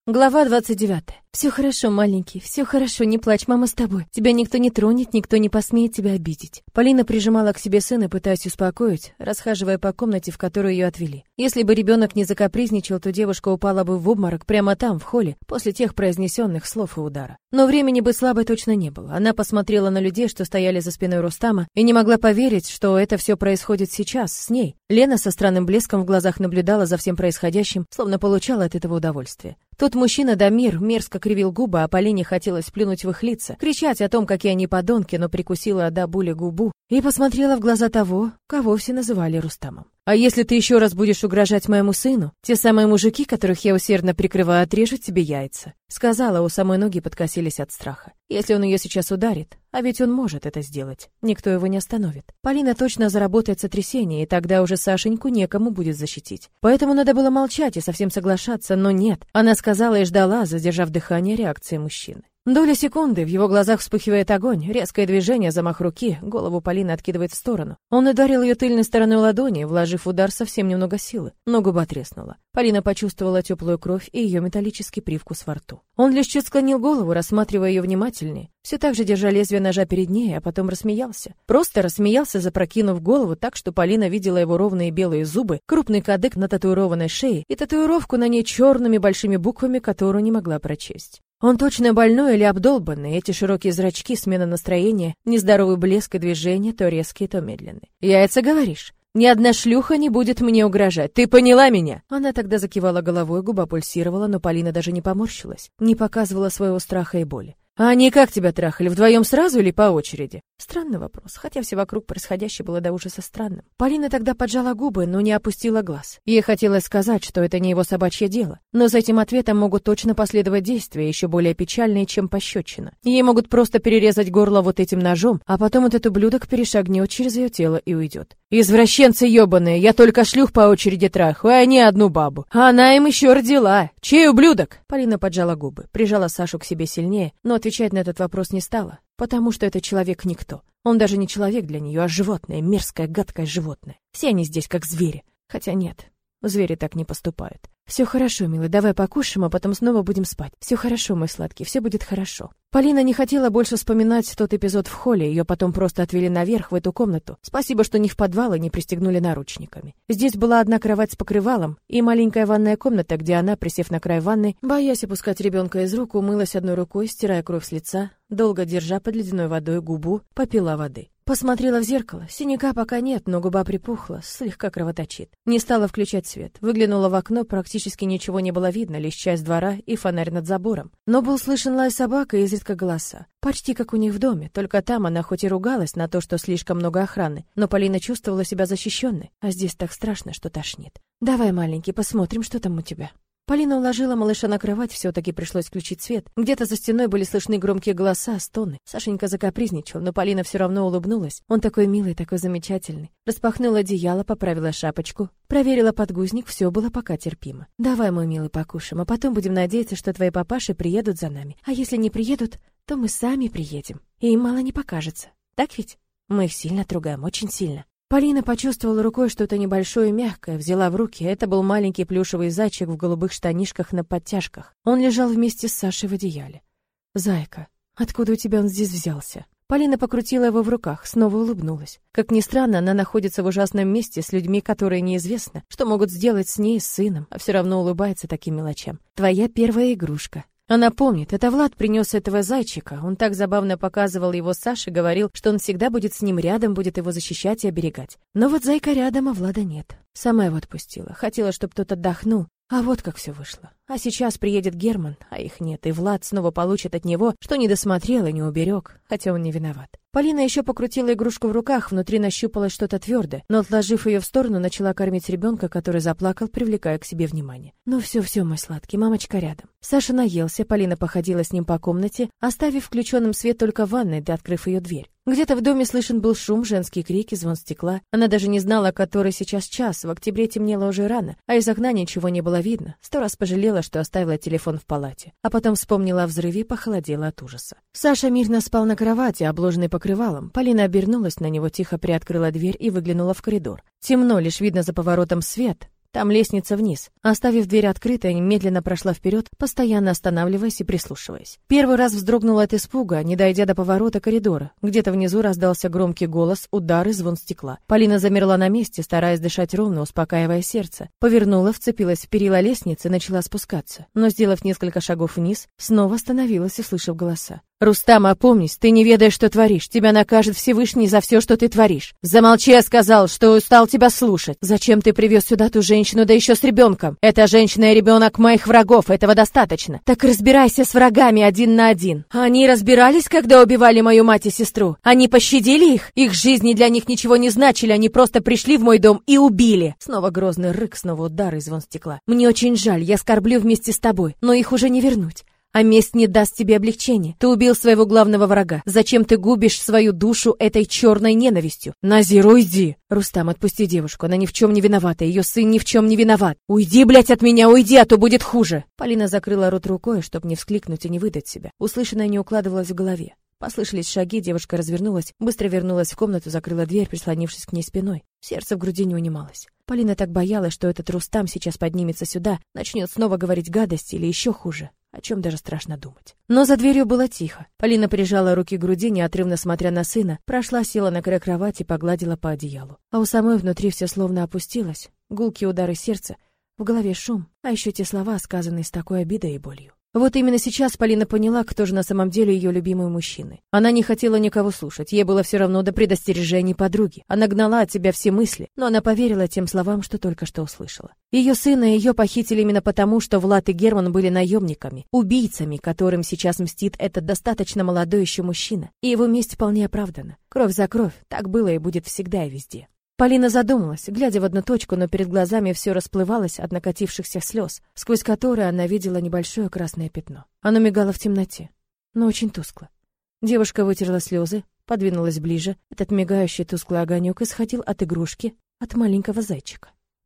Глава 29. Все хорошо, маленький, все хорошо, не плачь, мама с тобой. Тебя никто не тронет, никто не посмеет тебя обидеть. Полина прижимала к себе сына, пытаясь успокоить, расхаживая по комнате, в которую ее отвели. Если бы ребенок не закапризничал, то девушка упала бы в обморок прямо там, в холле, после тех произнесенных слов и удара. Но времени быть слабой точно не было. Она посмотрела на людей, что стояли за спиной Рустама, и не могла поверить, что это все происходит сейчас, с ней. Лена со странным блеском в глазах наблюдала за всем происходящим, словно получала от этого удовольствие. Тот мужчина Дамир мерзко кривил губы, а Полине хотелось плюнуть в их лица, кричать о том, какие они подонки, но прикусила до боли губу и посмотрела в глаза того, кого все называли Рустамом. «А если ты еще раз будешь угрожать моему сыну, те самые мужики, которых я усердно прикрываю, отрежут тебе яйца», сказала, у самой ноги подкосились от страха. «Если он ее сейчас ударит, а ведь он может это сделать, никто его не остановит. Полина точно заработает сотрясение, и тогда уже Сашеньку некому будет защитить. Поэтому надо было молчать и совсем соглашаться, но нет. Она сказала и ждала, задержав дыхание реакции мужчины. Доля секунды, в его глазах вспыхивает огонь, резкое движение, замах руки, голову Полины откидывает в сторону. Он ударил ее тыльной стороной ладони, вложив в удар совсем немного силы, но губа треснула. Полина почувствовала теплую кровь и ее металлический привкус во рту. Он лишь чуть склонил голову, рассматривая ее внимательнее, все так же держа лезвие ножа перед ней, а потом рассмеялся. Просто рассмеялся, запрокинув голову так, что Полина видела его ровные белые зубы, крупный кадык на татуированной шее и татуировку на ней черными большими буквами, которую не могла прочесть. Он точно больной или обдолбанный, эти широкие зрачки, смена настроения, нездоровый блеск и движения, то резкие, то медленные. «Яйца, говоришь? Ни одна шлюха не будет мне угрожать, ты поняла меня?» Она тогда закивала головой, губа пульсировала, но Полина даже не поморщилась, не показывала своего страха и боли. «А они как тебя трахали, вдвоем сразу или по очереди?» Странный вопрос, хотя все вокруг происходящее было до ужаса странным. Полина тогда поджала губы, но не опустила глаз. Ей хотелось сказать, что это не его собачье дело, но за этим ответом могут точно последовать действия, еще более печальные, чем пощечина. Ей могут просто перерезать горло вот этим ножом, а потом этот ублюдок перешагнет через ее тело и уйдет. «Извращенцы ебаные, я только шлюх по очереди трахаю, а не одну бабу. А она им еще родила. Чей ублюдок?» Полина поджала губы, прижала Сашу к себе сильнее, но отвечать на этот вопрос не стала, потому что этот человек никто. Он даже не человек для нее, а животное, мерзкое, гадкое животное. Все они здесь как звери. Хотя нет, звери так не поступают. «Все хорошо, милый, давай покушаем, а потом снова будем спать. Все хорошо, мой сладкий, все будет хорошо». Полина не хотела больше вспоминать тот эпизод в холле, ее потом просто отвели наверх в эту комнату. Спасибо, что не в подвал и не пристегнули наручниками. Здесь была одна кровать с покрывалом и маленькая ванная комната, где она, присев на край ванны, боясь опускать ребенка из рук, умылась одной рукой, стирая кровь с лица, долго держа под ледяной водой губу, попила воды. Посмотрела в зеркало. Синяка пока нет, но губа припухла, слегка кровоточит. Не стала включать свет. Выглянула в окно, практически ничего не было видно, лишь часть двора и фонарь над забором. Но был слышен лай собак и изредка голоса. Почти как у них в доме, только там она хоть и ругалась на то, что слишком много охраны, но Полина чувствовала себя защищенной, а здесь так страшно, что тошнит. «Давай, маленький, посмотрим, что там у тебя». Полина уложила малыша на кровать, все-таки пришлось включить свет. Где-то за стеной были слышны громкие голоса, стоны. Сашенька закапризничал, но Полина все равно улыбнулась. Он такой милый, такой замечательный. Распахнула одеяло, поправила шапочку, проверила подгузник, все было пока терпимо. «Давай, мой милый, покушаем, а потом будем надеяться, что твои папаши приедут за нами. А если не приедут, то мы сами приедем. И им мало не покажется. Так ведь? Мы их сильно трогаем, очень сильно». Полина почувствовала рукой что-то небольшое и мягкое, взяла в руки. Это был маленький плюшевый зайчик в голубых штанишках на подтяжках. Он лежал вместе с Сашей в одеяле. «Зайка, откуда у тебя он здесь взялся?» Полина покрутила его в руках, снова улыбнулась. Как ни странно, она находится в ужасном месте с людьми, которые неизвестно, что могут сделать с ней, с сыном, а все равно улыбается таким мелочам. «Твоя первая игрушка». Она помнит, это Влад принес этого зайчика. Он так забавно показывал его Саше, говорил, что он всегда будет с ним рядом, будет его защищать и оберегать. Но вот зайка рядом, а Влада нет. Сама его отпустила. Хотела, чтобы тот отдохнул. А вот как все вышло. А сейчас приедет Герман, а их нет, и Влад снова получит от него, что не досмотрел и не уберег, хотя он не виноват. Полина еще покрутила игрушку в руках, внутри нащупалось что-то твердое, но, отложив ее в сторону, начала кормить ребенка, который заплакал, привлекая к себе внимание. «Ну все, мой сладкий, мамочка рядом». Саша наелся, Полина походила с ним по комнате, оставив включенным свет только в ванной, да открыв ее дверь. Где-то в доме слышен был шум, женские крики, звон стекла. Она даже не знала, который сейчас час, в октябре темнело уже рано, а из окна ничего не было видно. 100 раз пожалела, что оставила телефон в палате. А потом вспомнила о взрыве и похолодела от ужаса. Саша мирно спал на кровати, обложенный покрывалом. Полина обернулась на него, тихо приоткрыла дверь и выглянула в коридор. Темно, лишь видно за поворотом свет. Там лестница вниз. Оставив дверь открытой, медленно прошла вперед, постоянно останавливаясь и прислушиваясь. Первый раз вздрогнула от испуга, не дойдя до поворота коридора. Где-то внизу раздался громкий голос, удар и звон стекла. Полина замерла на месте, стараясь дышать ровно, успокаивая сердце. Повернула, вцепилась в перила лестницы и начала спускаться. Но, сделав несколько шагов вниз, снова остановилась, услышав голоса. «Рустам, опомнись, ты не ведаешь, что творишь. Тебя накажет Всевышний за все, что ты творишь. Замолчи, я сказал, что устал тебя слушать. Зачем ты привез сюда ту женщину, да еще с ребенком? Эта женщина и ребенок моих врагов, этого достаточно. Так разбирайся с врагами один на один. Они разбирались, когда убивали мою мать и сестру? Они пощадили их? Их жизни для них ничего не значили, они просто пришли в мой дом и убили». Снова грозный рык, снова удар и звон стекла. «Мне очень жаль, я скорблю вместе с тобой, но их уже не вернуть. А месть не даст тебе облегчения. Ты убил своего главного врага. Зачем ты губишь свою душу этой черной ненавистью? Назир, уйди!» «Рустам, отпусти девушку, она ни в чем не виновата, ее сын ни в чем не виноват. Уйди, блядь, от меня, уйди, а то будет хуже!» Полина закрыла рот рукой, чтобы не вскликнуть и не выдать себя. Услышанное не укладывалось в голове. Послышались шаги, девушка развернулась, быстро вернулась в комнату, закрыла дверь, прислонившись к ней спиной. Сердце в груди не унималось. Полина так боялась, что этот Рустам сейчас поднимется сюда, начнет снова говорить гадости или еще хуже, о чем даже страшно думать. Но за дверью было тихо. Полина прижала руки к груди, неотрывно смотря на сына, прошла, села на край кровати и погладила по одеялу. А у самой внутри все словно опустилось, гулкие удары сердца, в голове шум, а еще те слова, сказанные с такой обидой и болью. Вот именно сейчас Полина поняла, кто же на самом деле ее любимый мужчина. Она не хотела никого слушать, ей было все равно до предостережений подруги. Она гнала от себя все мысли, но она поверила тем словам, что только что услышала. Ее сына и ее похитили именно потому, что Влад и Герман были наемниками, убийцами, которым сейчас мстит этот достаточно молодой еще мужчина. И его месть вполне оправдана. Кровь за кровь, так было и будет всегда и везде. Полина задумалась, глядя в одну точку, но перед глазами все расплывалось от накатившихся слез, сквозь которые она видела небольшое красное пятно. Оно мигало в темноте, но очень тускло. Девушка вытерла слезы, подвинулась ближе. Этот мигающий тусклый огонек исходил от игрушки, от маленького зайчика.